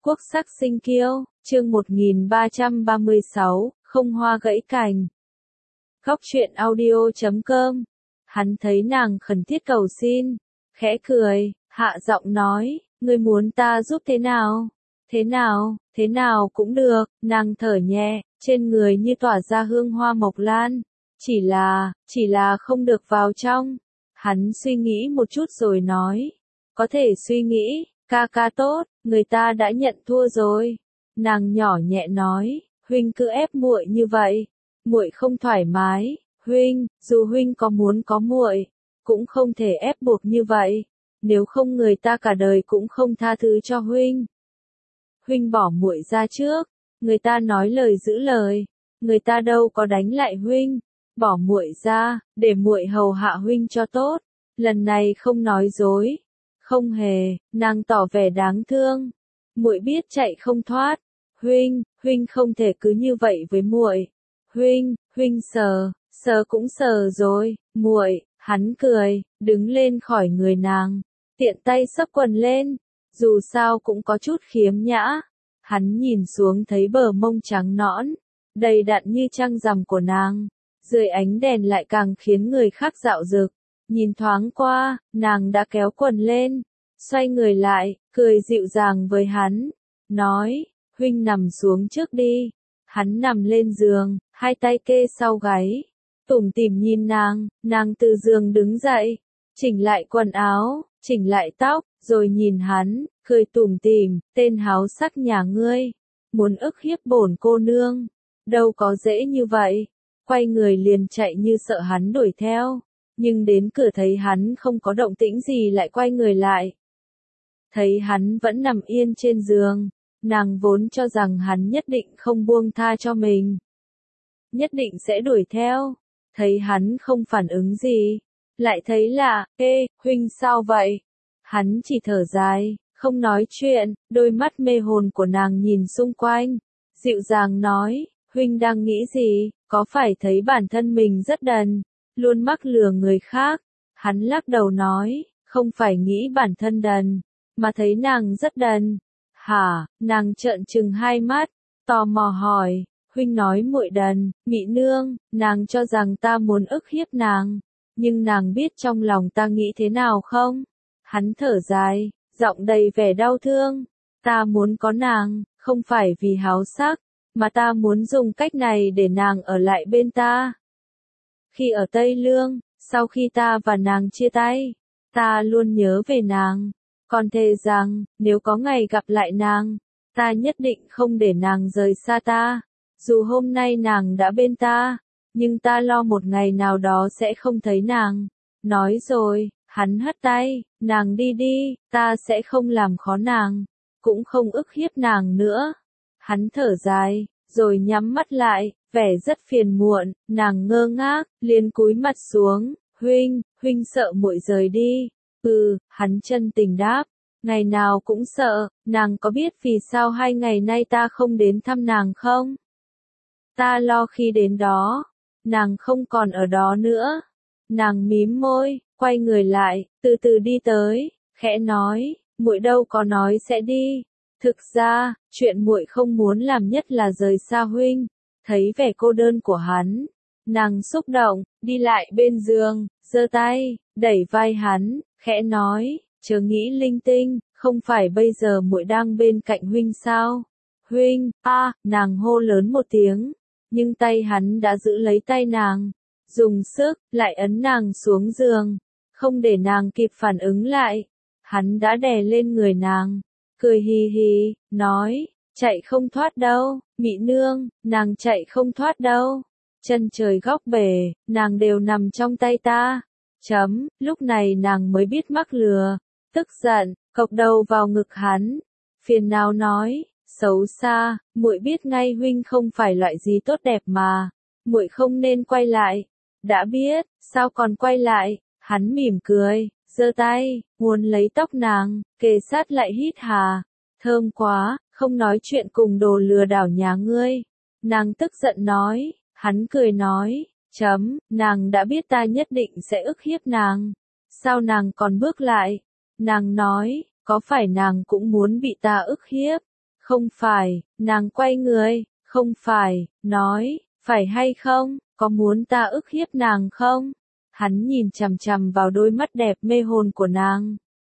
Quốc sắc sinh kiêu, chương 1336, không hoa gãy cành. Góc truyện audio.com. Hắn thấy nàng khẩn thiết cầu xin, khẽ cười, hạ giọng nói, ngươi muốn ta giúp thế nào? Thế nào cũng được, nàng thở nhẹ, trên người như tỏa ra hương hoa mộc lan. Chỉ là không được vào trong. Hắn suy nghĩ một chút rồi nói, có thể suy nghĩ, ca tốt, người ta đã nhận thua rồi. Nàng nhỏ nhẹ nói, huynh cứ ép muội như vậy, muội không thoải mái, huynh, dù huynh có muốn có muội, cũng không thể ép buộc như vậy, nếu không người ta cả đời cũng không tha thứ cho huynh. Huynh bỏ muội ra trước, người ta nói lời giữ lời, người ta đâu có đánh lại huynh, bỏ muội ra, để muội hầu hạ huynh cho tốt, lần này không nói dối. Không hề, nàng tỏ vẻ đáng thương. Muội biết chạy không thoát. Huynh không thể cứ như vậy với muội. Huynh sờ cũng sờ rồi, muội. Hắn cười, đứng lên khỏi người nàng, tiện tay xấp quần lên, dù sao cũng có chút khiếm nhã. Hắn nhìn xuống thấy bờ mông trắng nõn, đầy đặn như trăng rằm của nàng, dưới ánh đèn lại càng khiến người khác dạo dực. Nhìn thoáng qua, nàng đã kéo quần lên, xoay người lại, cười dịu dàng với hắn, nói, huynh nằm xuống trước đi. Hắn nằm lên giường, hai tay kê sau gáy, tủm tỉm nhìn nàng từ giường đứng dậy, chỉnh lại quần áo, chỉnh lại tóc, rồi nhìn hắn, cười tủm tỉm, tên háo sắc nhà ngươi, muốn ức hiếp bổn cô nương, đâu có dễ như vậy. Quay người liền chạy như sợ hắn đuổi theo. Nhưng đến cửa thấy hắn không có động tĩnh gì lại quay người lại. Thấy hắn vẫn nằm yên trên giường, nàng vốn cho rằng hắn nhất định không buông tha cho mình. Nhất định sẽ đuổi theo. Thấy hắn không phản ứng gì, lại thấy lạ, huynh sao vậy? Hắn chỉ thở dài, không nói chuyện, đôi mắt mê hồn của nàng nhìn xung quanh, dịu dàng nói, huynh đang nghĩ gì, có phải thấy bản thân mình rất đần? Luôn mắc lừa người khác. Hắn lắc đầu nói, không phải nghĩ bản thân đần, mà thấy nàng rất đần. Hả? Nàng trợn trừng hai mắt, tò mò hỏi, huynh nói muội đần, Mị nương, nàng cho rằng ta muốn ức hiếp nàng, nhưng nàng biết trong lòng ta nghĩ thế nào không? Hắn thở dài, giọng đầy vẻ đau thương, ta muốn có nàng, không phải vì háo sắc, mà ta muốn dùng cách này để nàng ở lại bên ta. Khi ở Tây Lương, sau khi ta và nàng chia tay, ta luôn nhớ về nàng, còn thề rằng, nếu có ngày gặp lại nàng, ta nhất định không để nàng rời xa ta. Dù hôm nay nàng đã bên ta, nhưng ta lo một ngày nào đó sẽ không thấy nàng. Nói rồi, hắn hất tay, nàng đi đi, ta sẽ không làm khó nàng, cũng không ức hiếp nàng nữa. Hắn thở dài, rồi nhắm mắt lại, vẻ rất phiền muộn, nàng ngơ ngác, liền cúi mặt xuống, huynh sợ muội rời đi. Hắn chân tình đáp, ngày nào cũng sợ. Nàng có biết vì sao 2 ngày nay ta không đến thăm nàng không? Ta lo khi đến đó, nàng không còn ở đó nữa. Nàng mím môi, quay người lại, từ từ đi tới, khẽ nói, muội đâu có nói sẽ đi. Thực ra, chuyện muội không muốn làm nhất là rời xa huynh. Thấy vẻ cô đơn của hắn, nàng xúc động, đi lại bên giường, giơ tay, đẩy vai hắn, khẽ nói, chớ nghĩ linh tinh, không phải bây giờ muội đang bên cạnh huynh sao? Huynh, nàng hô lớn một tiếng, nhưng tay hắn đã giữ lấy tay nàng, dùng sức, lại ấn nàng xuống giường, không để nàng kịp phản ứng lại. Hắn đã đè lên người nàng, cười hì hì, nói, chạy không thoát đâu, Mị nương, nàng chạy không thoát đâu. Chân trời góc bể, nàng đều nằm trong tay ta. Lúc này nàng mới biết mắc lừa, tức giận, cộc đầu vào ngực hắn, phiền não nói, xấu xa, muội biết ngay huynh không phải loại gì tốt đẹp mà, muội không nên quay lại. Đã biết, sao còn quay lại? Hắn mỉm cười, giơ tay, muốn lấy tóc nàng, kề sát lại hít hà. Thơm quá, không nói chuyện cùng đồ lừa đảo nhà ngươi. Nàng tức giận nói, hắn cười nói, nàng đã biết ta nhất định sẽ ức hiếp nàng. Sao nàng còn bước lại? Nàng nói, có phải nàng cũng muốn bị ta ức hiếp? Không phải, nàng quay người, không phải, nói, phải hay không, có muốn ta ức hiếp nàng không? Hắn nhìn chằm chằm vào đôi mắt đẹp mê hồn của nàng.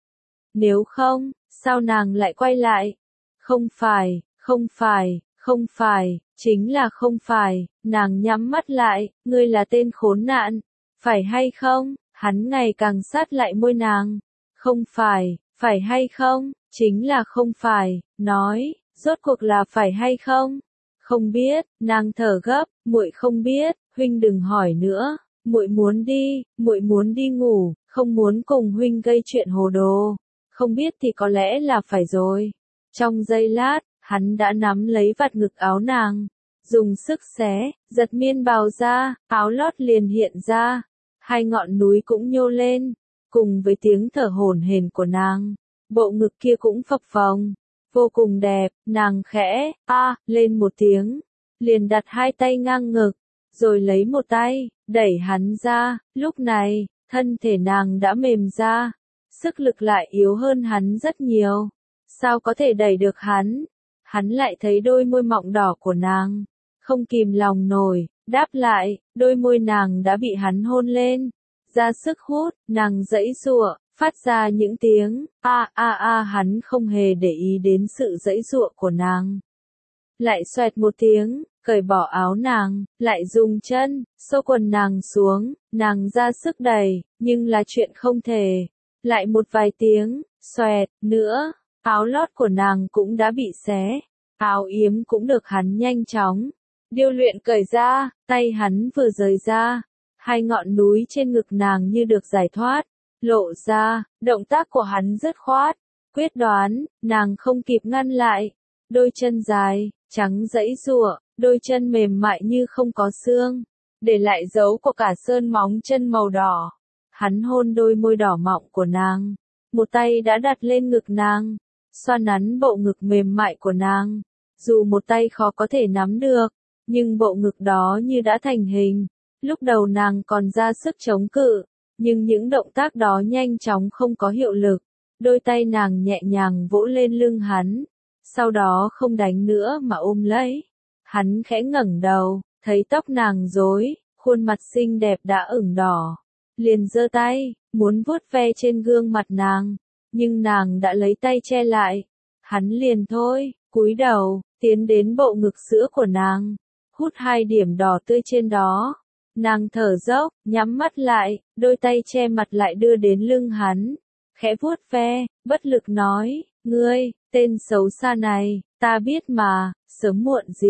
Nếu không, sao nàng lại quay lại? Không phải, không phải, không phải, chính là không phải, nàng nhắm mắt lại, ngươi là tên khốn nạn, phải hay không? Hắn ngày càng sát lại môi nàng. Không phải, phải hay không, chính là không phải, nói, rốt cuộc là phải hay không? Không biết, nàng thở gấp, muội không biết, huynh đừng hỏi nữa, muội muốn đi ngủ, không muốn cùng huynh gây chuyện hồ đồ. Không biết thì có lẽ là phải rồi. Trong giây lát, hắn đã nắm lấy vạt ngực áo nàng, dùng sức xé, giật miên bào ra, áo lót liền hiện ra, hai ngọn núi cũng nhô lên, cùng với tiếng thở hổn hển của nàng, bộ ngực kia cũng phập phồng, vô cùng đẹp, nàng khẽ, lên một tiếng, liền đặt hai tay ngang ngực, rồi lấy một tay, đẩy hắn ra, lúc này, thân thể nàng đã mềm ra, sức lực lại yếu hơn hắn rất nhiều, sao có thể đẩy được hắn? Hắn lại thấy đôi môi mọng đỏ của nàng, không kìm lòng nổi, đáp lại, đôi môi nàng đã bị hắn hôn lên, ra sức hút, nàng giãy giụa, phát ra những tiếng, hắn không hề để ý đến sự giãy giụa của nàng. Lại xoẹt một tiếng, cởi bỏ áo nàng, lại dùng chân, xô quần nàng xuống, nàng ra sức đẩy, nhưng là chuyện không thể. Lại một vài tiếng, xoẹt, nữa, áo lót của nàng cũng đã bị xé, áo yếm cũng được hắn nhanh chóng điêu luyện cởi ra, tay hắn vừa rời ra, hai ngọn núi trên ngực nàng như được giải thoát, lộ ra, động tác của hắn dứt khoát, quyết đoán, nàng không kịp ngăn lại, đôi chân dài, trắng giãy giụa, đôi chân mềm mại như không có xương, để lại dấu của cả sơn móng chân màu đỏ. Hắn hôn đôi môi đỏ mọng của nàng, một tay đã đặt lên ngực nàng, xoa nắn bộ ngực mềm mại của nàng, dù một tay khó có thể nắm được, nhưng bộ ngực đó như đã thành hình, lúc đầu nàng còn ra sức chống cự, nhưng những động tác đó nhanh chóng không có hiệu lực, đôi tay nàng nhẹ nhàng vỗ lên lưng hắn, sau đó không đánh nữa mà ôm lấy, hắn khẽ ngẩng đầu, thấy tóc nàng rối, khuôn mặt xinh đẹp đã ửng đỏ. Liền giơ tay, muốn vuốt ve trên gương mặt nàng, nhưng nàng đã lấy tay che lại. Hắn liền thôi, cúi đầu, tiến đến bộ ngực sữa của nàng, hút hai điểm đỏ tươi trên đó. Nàng thở dốc, nhắm mắt lại, đôi tay che mặt lại đưa đến lưng hắn, khẽ vuốt ve, bất lực nói, ngươi, tên xấu xa này, ta biết mà, sớm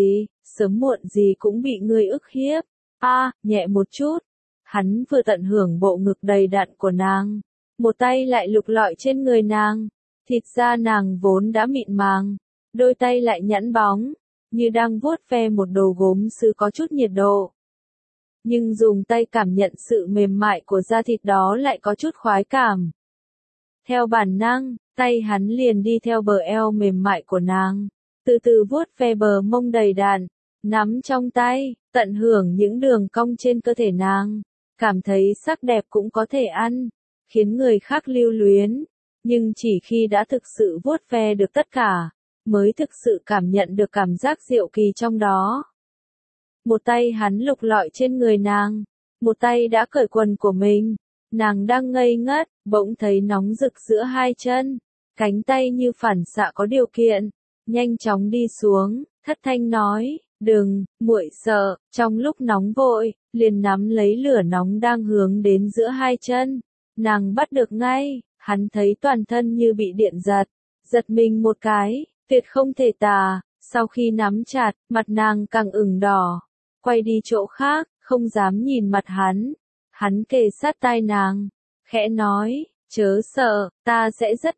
muộn gì cũng bị ngươi ức hiếp. Nhẹ một chút. Hắn vừa tận hưởng bộ ngực đầy đặn của nàng, một tay lại lục lọi trên người nàng, thịt da nàng vốn đã mịn màng, đôi tay lại nhẵn bóng, như đang vuốt ve một đồ gốm sứ có chút nhiệt độ. Nhưng dùng tay cảm nhận sự mềm mại của da thịt đó lại có chút khoái cảm. Theo bản năng, tay hắn liền đi theo bờ eo mềm mại của nàng, từ từ vuốt ve bờ mông đầy đặn, nắm trong tay, tận hưởng những đường cong trên cơ thể nàng. Cảm thấy sắc đẹp cũng có thể ăn, khiến người khác lưu luyến, nhưng chỉ khi đã thực sự vuốt ve được tất cả, mới thực sự cảm nhận được cảm giác diệu kỳ trong đó. Một tay hắn lục lọi trên người nàng, một tay đã cởi quần của mình, nàng đang ngây ngất, bỗng thấy nóng rực giữa hai chân, cánh tay như phản xạ có điều kiện, nhanh chóng đi xuống, thất thanh nói, đừng, muội sợ, trong lúc nóng vội, liền nắm lấy lửa nóng đang hướng đến giữa hai chân, nàng bắt được ngay, hắn thấy toàn thân như bị điện giật, giật mình một cái, tuyệt không thể tả, sau khi nắm chặt, mặt nàng càng ửng đỏ, quay đi chỗ khác, không dám nhìn mặt hắn kề sát tai nàng, khẽ nói, chớ sợ, ta sẽ rất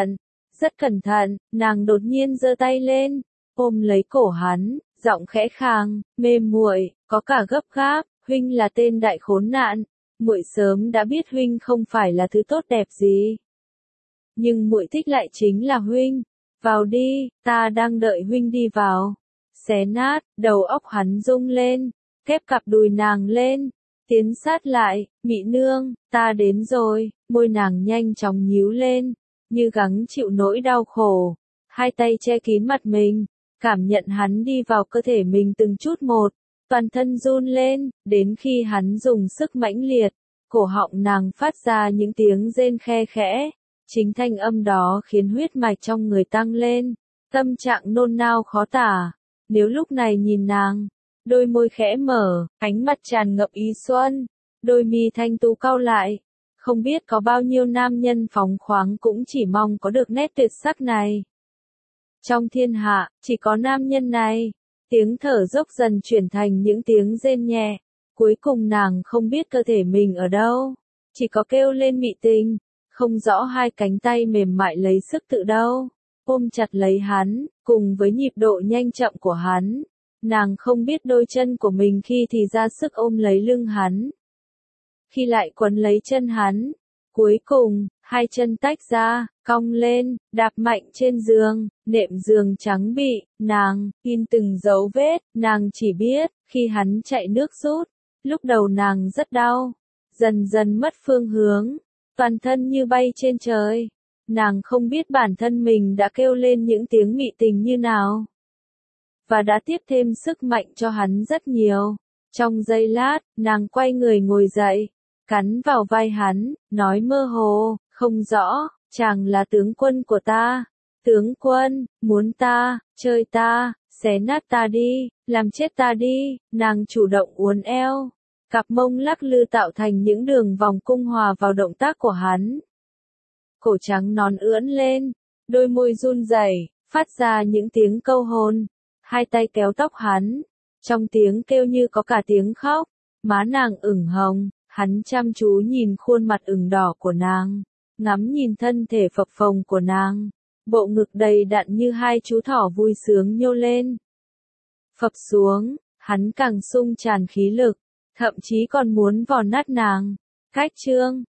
cẩn thận, nàng đột nhiên giơ tay lên, ôm lấy cổ hắn, giọng khẽ khàng, mềm muội, có cả gấp gáp, huynh là tên đại khốn nạn, muội sớm đã biết huynh không phải là thứ tốt đẹp gì. Nhưng muội thích lại chính là huynh, vào đi, ta đang đợi huynh đi vào. Xé nát, đầu óc hắn rung lên, khép cặp đùi nàng lên, tiến sát lại, mị nương, ta đến rồi, môi nàng nhanh chóng nhíu lên, như gắng chịu nỗi đau khổ. hai tay che kín mặt mình, cảm nhận hắn đi vào cơ thể mình từng chút một, toàn thân run lên, đến khi hắn dùng sức mãnh liệt, cổ họng nàng phát ra những tiếng rên khe khẽ, chính thanh âm đó khiến huyết mạch trong người tăng lên, tâm trạng nôn nao khó tả. Nếu lúc này nhìn nàng, đôi môi khẽ mở, ánh mắt tràn ngập ý xuân, đôi mi thanh tú cau lại, không biết có bao nhiêu nam nhân phóng khoáng cũng chỉ mong có được nét tuyệt sắc này. Trong thiên hạ, chỉ có nam nhân này. Tiếng thở dốc dần chuyển thành những tiếng rên nhẹ. Cuối cùng nàng không biết cơ thể mình ở đâu. Chỉ có kêu lên mị tình. Không rõ hai cánh tay mềm mại lấy sức tự đâu. Ôm chặt lấy hắn, cùng với nhịp độ nhanh chậm của hắn. Nàng không biết đôi chân của mình khi thì ra sức ôm lấy lưng hắn. Khi lại quấn lấy chân hắn. Cuối cùng, hai chân tách ra, cong lên, đạp mạnh trên giường, nệm giường trắng bị, nàng, in từng dấu vết, nàng chỉ biết, khi hắn chạy nước rút, lúc đầu nàng rất đau, dần dần mất phương hướng, toàn thân như bay trên trời, nàng không biết bản thân mình đã kêu lên những tiếng mị tình như nào, và đã tiếp thêm sức mạnh cho hắn rất nhiều. Trong giây lát, nàng quay người ngồi dậy, cắn vào vai hắn, nói mơ hồ, không rõ, chàng là tướng quân của ta. Tướng quân, muốn ta, chơi ta, xé nát ta đi, làm chết ta đi, nàng chủ động uốn eo. Cặp mông lắc lư tạo thành những đường vòng cung hòa vào động tác của hắn. Cổ trắng nón ưỡn lên, đôi môi run rẩy, phát ra những tiếng câu hôn. Hai tay kéo tóc hắn, trong tiếng kêu như có cả tiếng khóc, má nàng ửng hồng. Hắn chăm chú nhìn khuôn mặt ửng đỏ của nàng, ngắm nhìn thân thể phập phồng của nàng, bộ ngực đầy đặn như hai chú thỏ vui sướng nhô lên. Phập xuống, hắn càng sung tràn khí lực, thậm chí còn muốn vò nát nàng. Cách chương